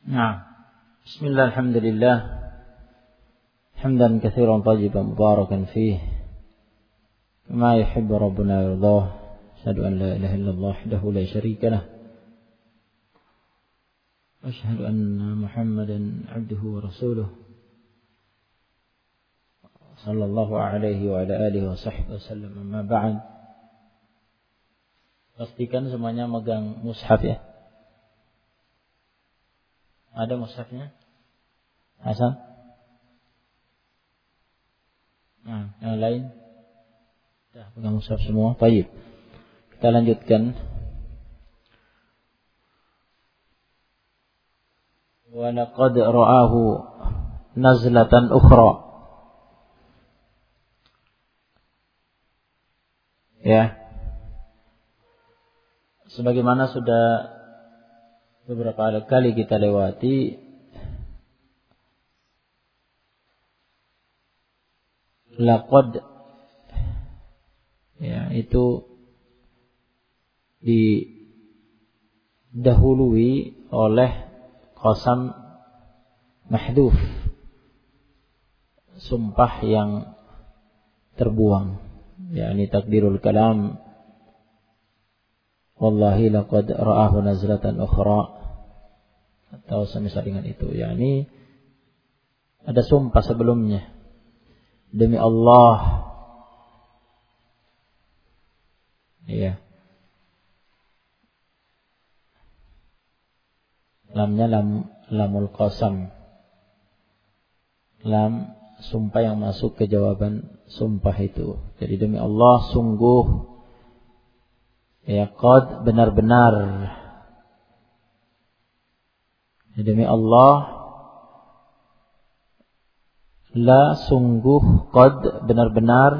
نعم. بسم الله الحمد لله حمدا كثيرا طيبا مباركا فيه كما يحب ربنا ويرضاه. أشهد أن لا إله إلا الله وحده لا شريك له وأشهد أن محمدا عبده ورسوله صلى الله عليه وعلى آله وصحبه وسلم. أما بعد. Pastikan semuanya megang mushaf ya. Ada mushafnya? Hasan? Nah, yang lain? Sudah pegang mushaf semua. Baik. Kita lanjutkan. Wa laqad ra'ahu nazlatan ukhra. Ya. Sebagaimana sudah beberapa kali kita lewati, laqad ya itu didahului oleh qasam mahdhuf, sumpah yang terbuang, yakni takdirul kalam. Wallahi laqad ra'ahu nazlatan ukhra, atau semisal dengan itu, yakni ada sumpah sebelumnya. Demi Allah, iya. Lamnya lamul qasam, lam sumpah yang masuk ke jawaban sumpah itu. Jadi demi Allah sungguh, ya, qad benar-benar, demi Allah, la sungguh, qad benar-benar.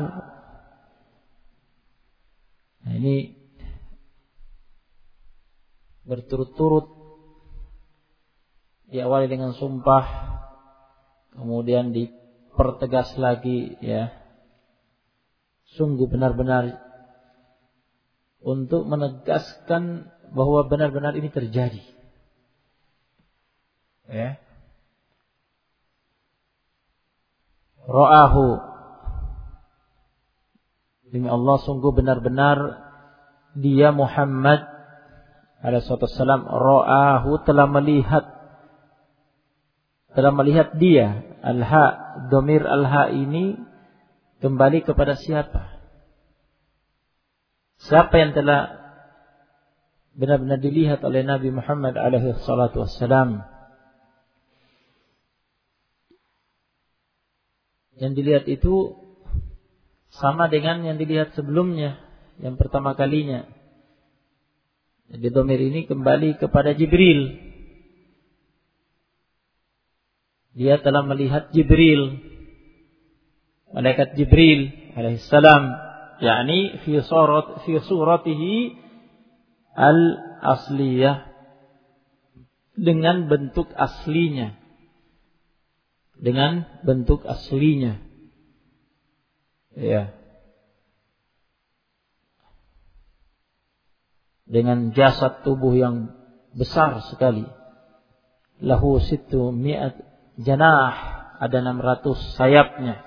Nah, ini berturut-turut diawali dengan sumpah, kemudian dipertegas lagi, ya, sungguh benar-benar, untuk menegaskan bahwa benar-benar ini terjadi. Ya. Ra'ahu, demi Allah sungguh benar-benar dia Muhammad alaihi wasallam, ra'ahu telah melihat dia. Al-ha, dhamir al-ha ini kembali kepada siapa? Siapa yang telah benar-benar dilihat oleh Nabi Muhammad alaihi salatu wassalam? Yang dilihat itu sama dengan yang dilihat sebelumnya, yang pertama kalinya. Jadi dhamir ini kembali kepada Jibril. Dia telah melihat Jibril, malaikat Jibril alaihi salam, yakni fi suratihi al-asliyah, dengan bentuk aslinya. Dengan bentuk aslinya. Ya. Dengan jasad tubuh yang besar sekali. Lahu sittu mi'at janah, ada 600 sayapnya.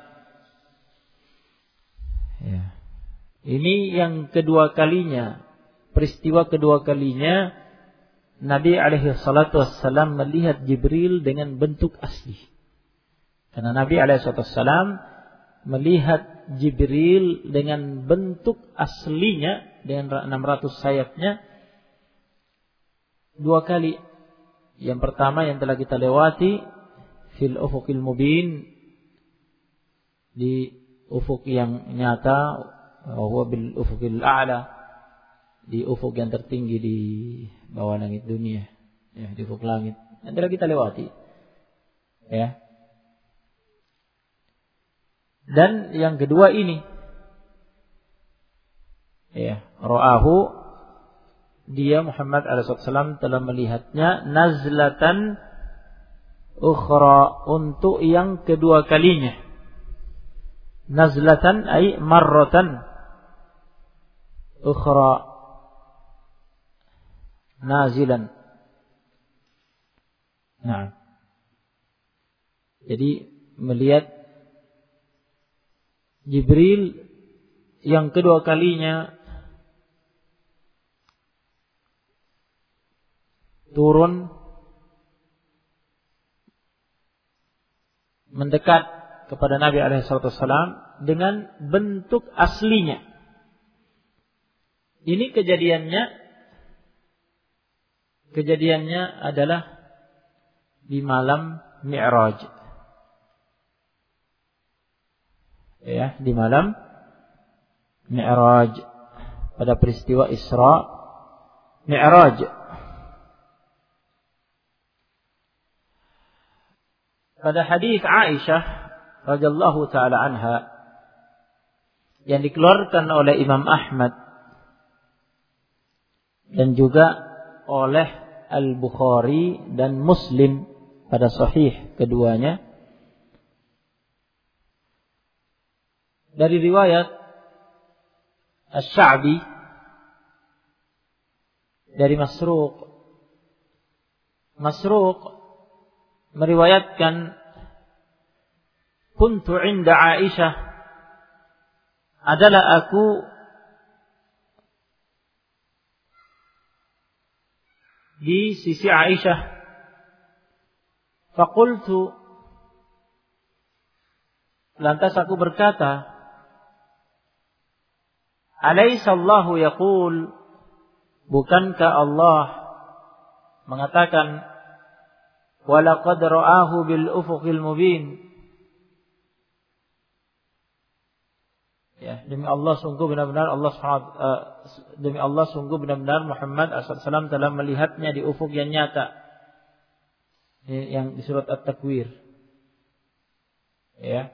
Ya. Ini yang kedua kalinya, peristiwa kedua kalinya Nabi alaihi salatu wassalam melihat Jibril dengan bentuk asli. Karena Nabi alaihi salatu wassalam melihat Jibril dengan bentuk aslinya, dengan 600 sayapnya, dua kali. Yang pertama yang telah kita lewati, fil ufuqil mubin, di ufuk yang nyata, wa bil ufuqil a'la, di ufuk yang tertinggi di bawah langit dunia, ya, di ufuk langit. Yang telah kita lewati. Ya. Dan yang kedua ini, ya, ra'ahu, dia Muhammad alaihissalam telah melihatnya nazlatan ukhra, untuk yang kedua kalinya. Nazlatan ay marratan ukhra, nazilan. Nah, jadi melihat Jibril yang kedua kalinya turun mendekat kepada Nabi alaihissalam dengan bentuk aslinya. Ini kejadiannya adalah di malam Mi'raj. Ya, di malam Mi'raj pada peristiwa Isra Mi'raj. Pada hadis Aisyah radhiyallahu taala anha yang dikeluarkan oleh Imam Ahmad dan juga oleh Al-Bukhari dan Muslim pada sahih keduanya, dari riwayat Asy-Sya'bi dari Masruq meriwayatkan, kuntu 'inda Aisyah, adalah aku di sisi Aisyah. Faqultu, lantas aku berkata, alaysa Allahu yaqul, bukankah Allah mengatakan, walaqad ra'ahu bil ufuqil mubin, ya, demi Allah sungguh benar-benar Muhammad SAW telah melihatnya di ufuk yang nyata, yang di surat At-Takwir, ya.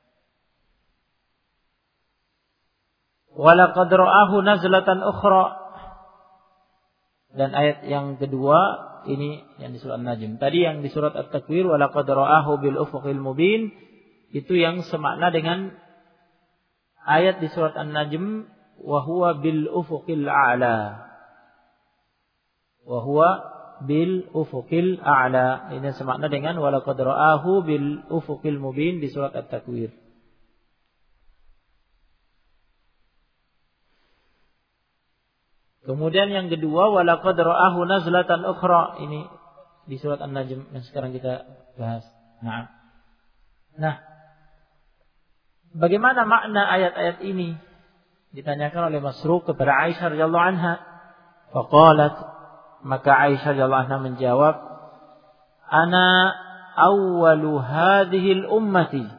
Walaqad ra'ahu nazlatan ukhra, dan ayat yang kedua ini yang di surat An-Najm. Tadi yang di surat At-Takwir walaqad ra'ahu bil ufuqil mubin, itu yang semakna dengan ayat di surat An-Najm, wa huwa bil ufuqil a'la. Wa huwa bil ufuqil a'la. Ini semakna dengan walaqad ra'ahu bil ufuqil mubin di surat At-Takwir. Kemudian yang kedua, walaqad ra'ahu nazlatan ukhra, ini di surat An-Najm yang sekarang kita bahas. Nah, bagaimana makna ayat-ayat ini? Ditanyakan oleh Masruq kepada Aisyah radhiyallahu anha. Faqalat, maka Aisyah radhiyallahu anha menjawab, ana awwalu hadhil ummati,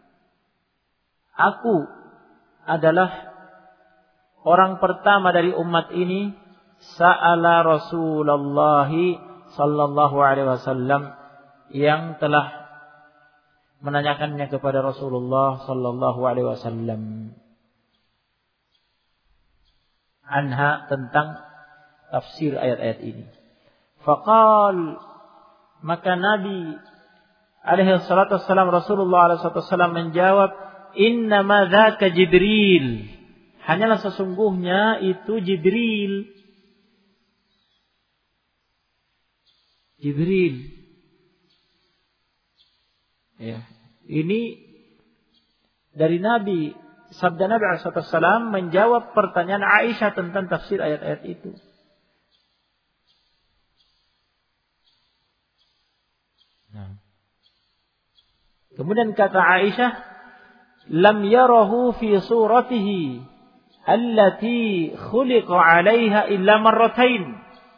aku adalah orang pertama dari umat ini, sa'ala Rasulullah sallallahu alaihi wasallam, yang telah menanyakannya kepada Rasulullah sallallahu alaihi wasallam, anha, tentang tafsir ayat-ayat ini. Faqal, maka Nabi alaihi salatu wassalam, Rasulullah alaihi salatu wassalam menjawab, innama dzaka Jibril, hanyalah sesungguhnya itu Jibril. Ya, ini dari Nabi, sabda Nabi SAW menjawab pertanyaan Aisyah tentang tafsir ayat-ayat itu. Nah, kemudian kata Aisyah, lam yarahu fi suratihi allati khuliqa 'alaiha illa marratain.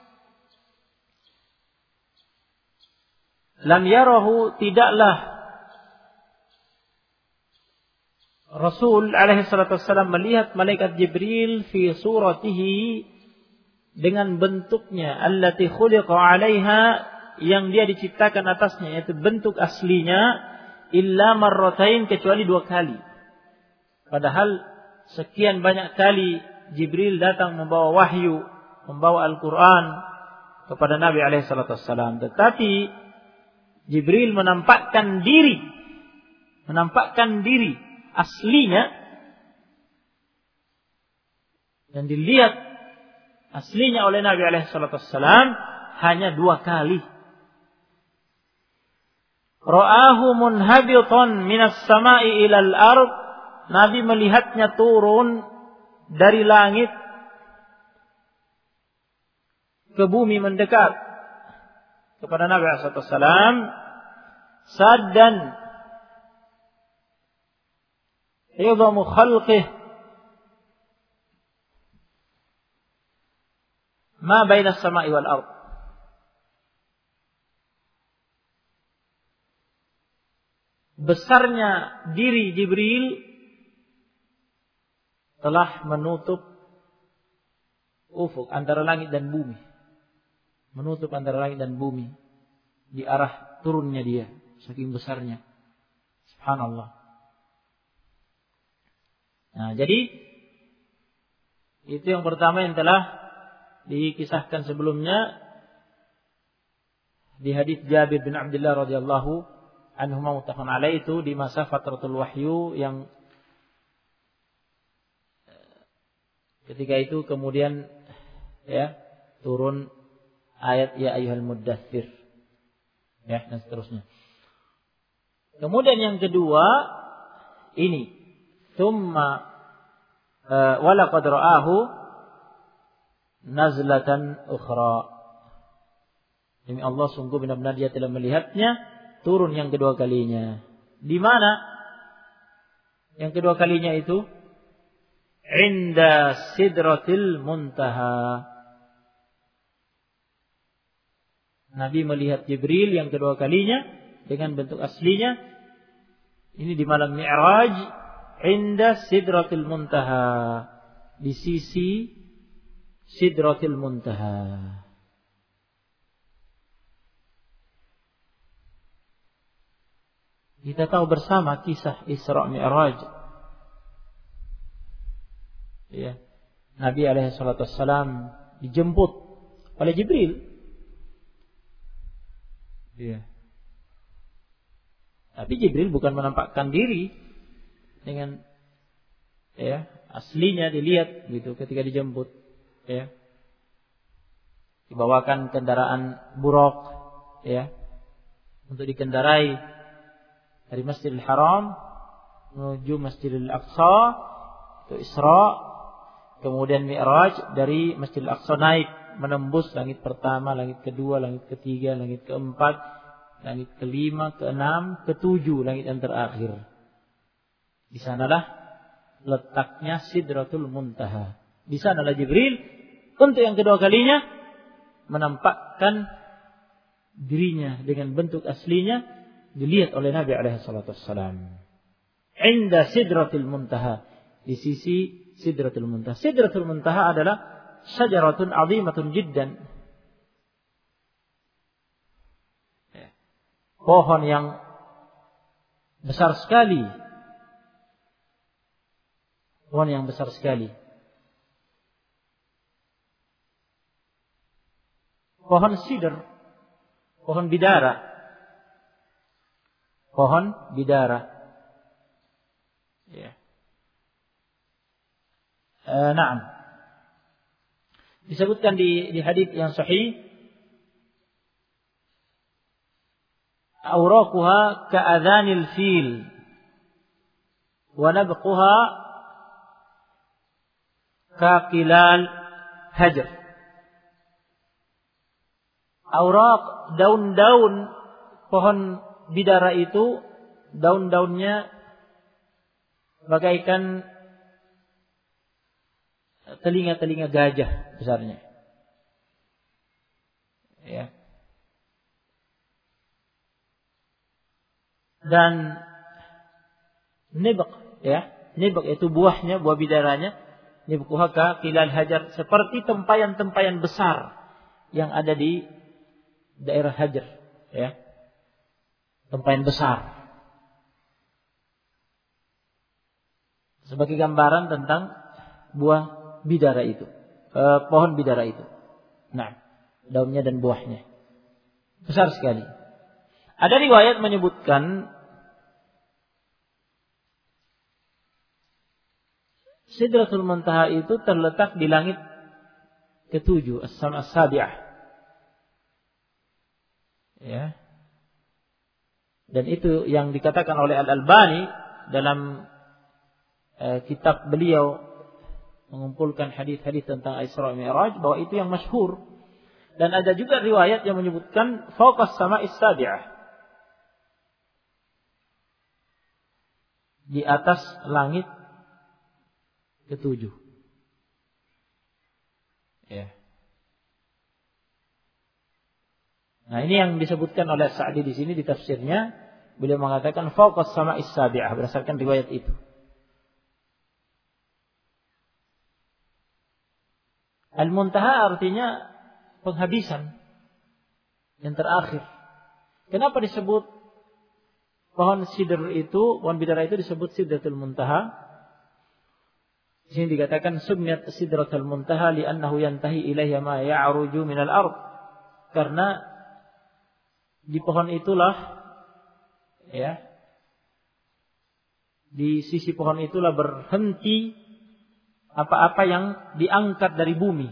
Lam yarahu, tidaklah Rasul alaihi salatu wassalam melihat malaikat Jibril fi suratihi, dengan bentuknya, allati khuliqa 'alaiha, yang dia diciptakan atasnya, yaitu bentuk aslinya, illa marratain, kecuali 2 kali. Padahal sekian banyak kali Jibril datang membawa wahyu, membawa Al-Quran kepada Nabi SAW. Tetapi Jibril menampakkan diri aslinya, dan dilihat aslinya oleh Nabi SAW hanya 2 kali. Ra'ahu munhabitan minas sama'i ilal ard. Nabi melihatnya turun dari langit ke bumi mendekat kepada Nabi sallallahu alaihi wasallam. Saddan idhamu khalqih ma baina as-sama'i wal ard. Besarnya diri Jibril telah menutup ufuk antara langit dan bumi. Menutup antara langit dan bumi di arah turunnya dia, saking besarnya. Subhanallah. Nah, jadi itu yang pertama yang telah dikisahkan sebelumnya di hadis Jabir bin Abdullah radhiyallahu anhu muttafaqun alaih, itu di masa fatratul wahyu yang ketika itu kemudian turun ayat ya ayyuhal muddatsir dan seterusnya. Kemudian yang kedua ini tsumma walaqad ra'ahu nazlatan ukhra. Demi Allah, sungguh benar-benar dia telah melihatnya turun yang kedua kalinya. Di mana yang kedua kalinya itu? Inda sidratil muntaha. Nabi melihat Jibril yang kedua kalinya dengan bentuk aslinya ini di malam Mi'raj, inda sidratil muntaha, di sisi sidratil muntaha. Kita tahu bersama kisah Isra Mi'raj. Ya. Nabi alaihi salatu wassalam dijemput oleh Jibril. Ya. Tapi Jibril bukan menampakkan diri dengan aslinya dilihat gitu ketika dijemput. Ya. Dibawakan kendaraan buraq untuk dikendarai dari Masjidil Haram menuju Masjidil Aqsa, itu Isra. Kemudian Mi'raj dari Masjidil Aqsa naik menembus langit pertama, langit kedua, langit ketiga, langit keempat, langit kelima, keenam, ketujuh, langit yang terakhir. Di sanalah letaknya Sidratul Muntaha. Di sanalah Jibril untuk yang kedua kalinya menampakkan dirinya dengan bentuk aslinya, dilihat oleh Nabi alaihi salatu wassalam. Inda Sidratul Muntaha, di sisi Sidratul Muntaha. Sidratul Muntaha adalah syajaratun 'azimatun jiddan. Pohon yang besar sekali. Pohon yang besar sekali. Pohon sidr, pohon bidara. Pohon bidara. Ya. Naam. Disebutkan di hadis yang sahih, awraquha ka'adhanil fil wa nabquha kaqilal hajar. Awraq, daun-daun pohon bidara itu, daun-daunnya bagaikan telinga-telinga gajah besarnya. Ya. Dan nibq, nibq itu buahnya, buah bidaranya, nibquha ka qilal hajar, seperti tempayan-tempayan besar yang ada di daerah Hajar, tempayan besar. Sebagai gambaran tentang buah bidara itu, pohon bidara itu. Nah, daunnya dan buahnya besar sekali. Ada riwayat menyebutkan Sidratul Muntaha itu terletak di langit ketujuh, as-sama' as-sabi'ah. Dan itu yang dikatakan oleh Al-Albani dalam kitab beliau mengumpulkan hadis-hadis tentang Isra Mi'raj, bahwa itu yang masyhur. Dan ada juga riwayat yang menyebutkan fawqas sama'is sabi'ah, di atas langit ketujuh. Ya. Nah, ini yang disebutkan oleh Sa'di di sini di tafsirnya. Beliau mengatakan fawqas sama'is sabi'ah berdasarkan riwayat itu. Al-muntaha artinya penghabisan, yang terakhir. Kenapa disebut pohon sidr itu, pohon bidara itu disebut sidratul muntaha? Di sini dikatakan sumiyat sidratul muntaha li'annahu yantahi ilaiha ma ya'ruju minal ard. Karena di pohon itulah, ya, di sisi pohon itulah berhenti apa-apa yang diangkat dari bumi.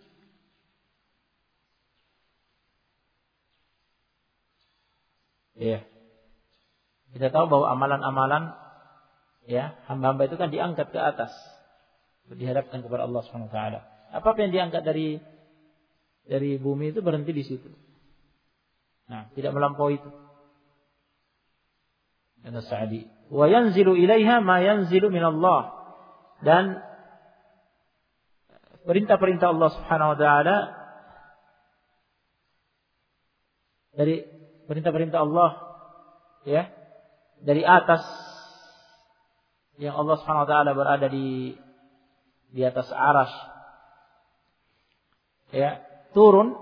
Ya. Kita tahu bahwa amalan-amalan, ya, hamba-hamba itu kan diangkat ke atas, dihadapkan kepada Allah Subhanahu wa taala. Apa yang diangkat dari bumi itu berhenti di situ. Nah, tidak melampaui itu. Kata Sa'di, wa yanzilu ilaiha ma yanzilu min Allah. Dan perintah-perintah Allah Subhanahu wa taala, dari perintah-perintah Allah, ya, dari atas, yang Allah Subhanahu wa taala berada di atas arasy, ya, turun,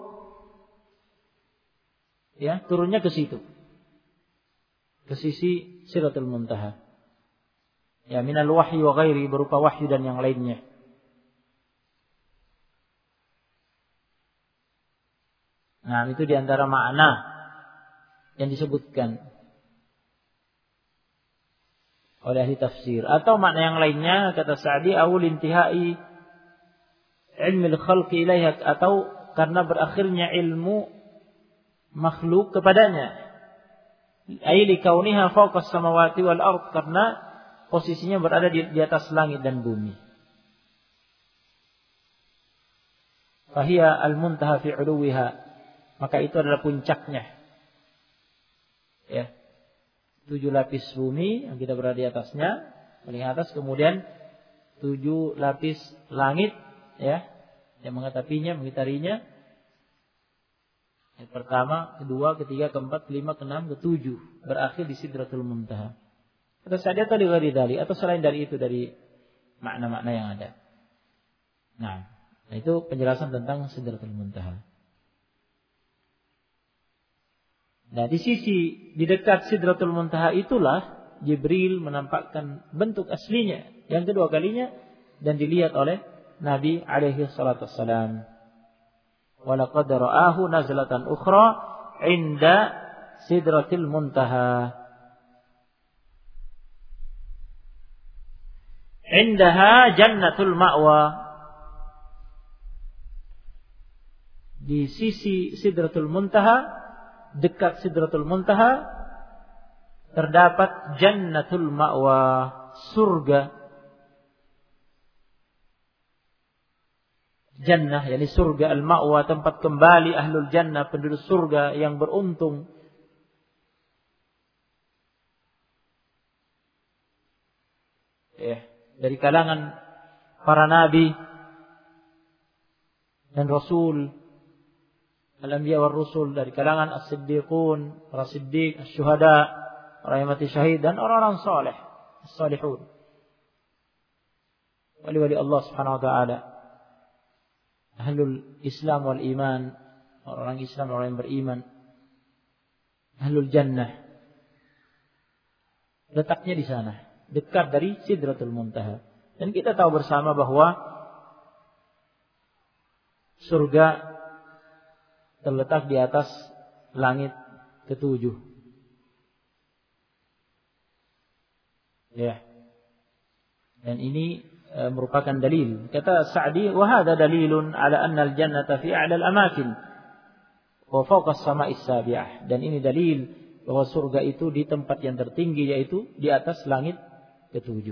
ya, turunnya ke situ, ke sisi Sidratul Muntaha, ya, minal wahyi wa ghairi, berupa wahyu dan yang lainnya. Nah, itu diantara makna yang disebutkan oleh ahli tafsir. Atau makna yang lainnya, kata Sa'di, awul intihai ilmil khalqi ilaiha, atau karena berakhirnya ilmu makhluk kepadanya. Ai li kauniha fawqas samawati wal ard, karena posisinya berada di atas langit dan bumi. Fahiya al-muntaha fi 'uluwiha, maka itu adalah puncaknya. Ya. 7 lapis bumi yang kita berada di atasnya, paling atas, kemudian 7 lapis langit, ya, yang mengatapinya, mengitarinya. Yang pertama, kedua, ketiga, keempat, kelima, keenam, ketujuh, berakhir di Sidratul Muntaha. Atau saja tadi dari atau selain dari itu, dari makna-makna yang ada. Nah, itu penjelasan tentang Sidratul Muntaha. Nah, di dekat Sidratul Muntaha itulah Jibril menampakkan bentuk aslinya yang kedua kalinya, dan dilihat oleh Nabi alaihi salatu wassalam. Wa laqad ra'ahu nazlatan ukhra 'inda Sidratil Muntaha. Indaha jannatul ma'wa. Di sisi Sidratul Muntaha, dekat Sidratul Muntaha, terdapat Jannatul Ma'wa, surga. Jannah, yakni surga, al-ma'wa, tempat kembali ahlul jannah, penduduk surga yang beruntung. Ya, dari kalangan para nabi dan rasul, al-anbiya wal rusul, dari kalangan as-siddiqun, para siddiq, asy-syuhada, para yang mati syahid, dan orang-orang saleh, as-salihun. Wali-wali Allah Subhanahu wa taala. Ahlul Islam wal iman, orang Islam, orang yang beriman. Ahlul jannah. Letaknya di sana, dekat dari Sidratul Muntaha. Dan kita tahu bersama bahwa surga terletak di atas langit ketujuh. Ya. Dan ini merupakan dalil. Kata Sa'di, wa hadha dalilun ala anna al-jannata fi a'la al-amakin wa fawqa as-sama'is sabi'ah. Dan ini dalil bahwa surga itu di tempat yang tertinggi, yaitu di atas langit ke-7.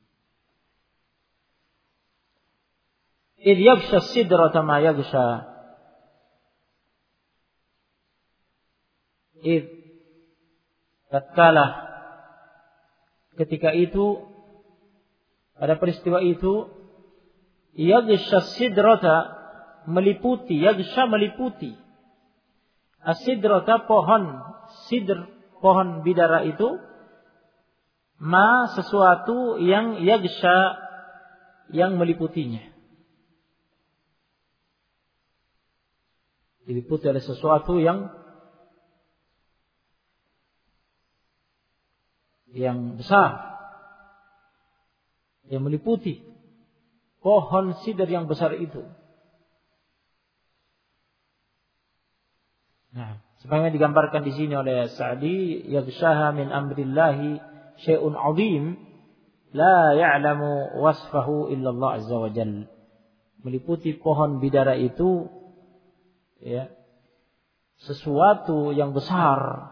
Idh yaghsha sidrata ma yaghsha. Tatkala ketika itu, pada peristiwa itu, yaghsha sidrata, meliputi, yaghsha meliputi, as-sidrata pohon sidr, pohon bidara itu, ma sesuatu yang yaghsha, yang meliputinya, diliputi oleh sesuatu yang besar, yang meliputi pohon sidr yang besar itu. Nah, sebagaimana digambarkan di sini oleh Sa'di, yaghshaha min amrillahi syai'un 'azim la ya'lamu wasfahu illa Allah azza wa jalla. Meliputi pohon bidara itu, ya, sesuatu yang besar.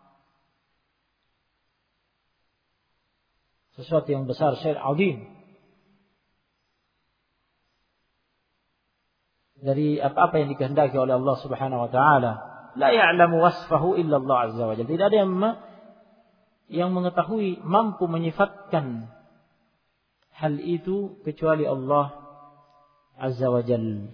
Sesuatu yang besar, syai' 'azim. Dari apa-apa yang dikehendaki oleh Allah Subhanahu wa taala. La ya'lamu wasfahu illa Allah azza wa jalla. Tidak ada yang mengetahui, mampu menyifatkan hal itu kecuali Allah azza wa jalla.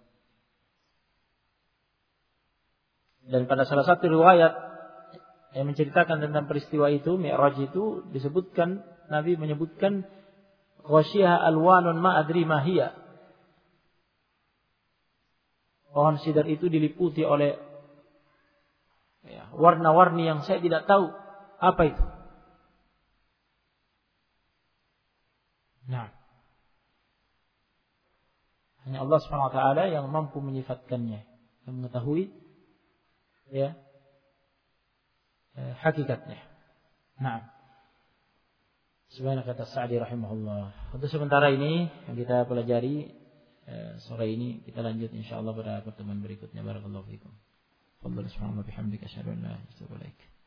Dan pada salah satu riwayat yang menceritakan tentang peristiwa itu, Mi'raj itu, disebutkan, Nabi menyebutkan ghasyiha alwanun ma adri ma hiya. Pohon sidr itu diliputi oleh warna-warni yang saya tidak tahu apa itu. Nah, hanya Allah Subhanahu wa taala yang mampu menyifatkannya, yang mengetahui hakikatnya. Nah, sebagaimana kata Sa'di rahimahullah. Untuk sementara ini yang kita pelajari sore ini, kita lanjut insyaallah pada pertemuan berikutnya. Barakallahu fikum. Fadhal subhanallahi bihamdika asyhadu an la ilaha illa anta astaghfiruka wa atubu ilaik.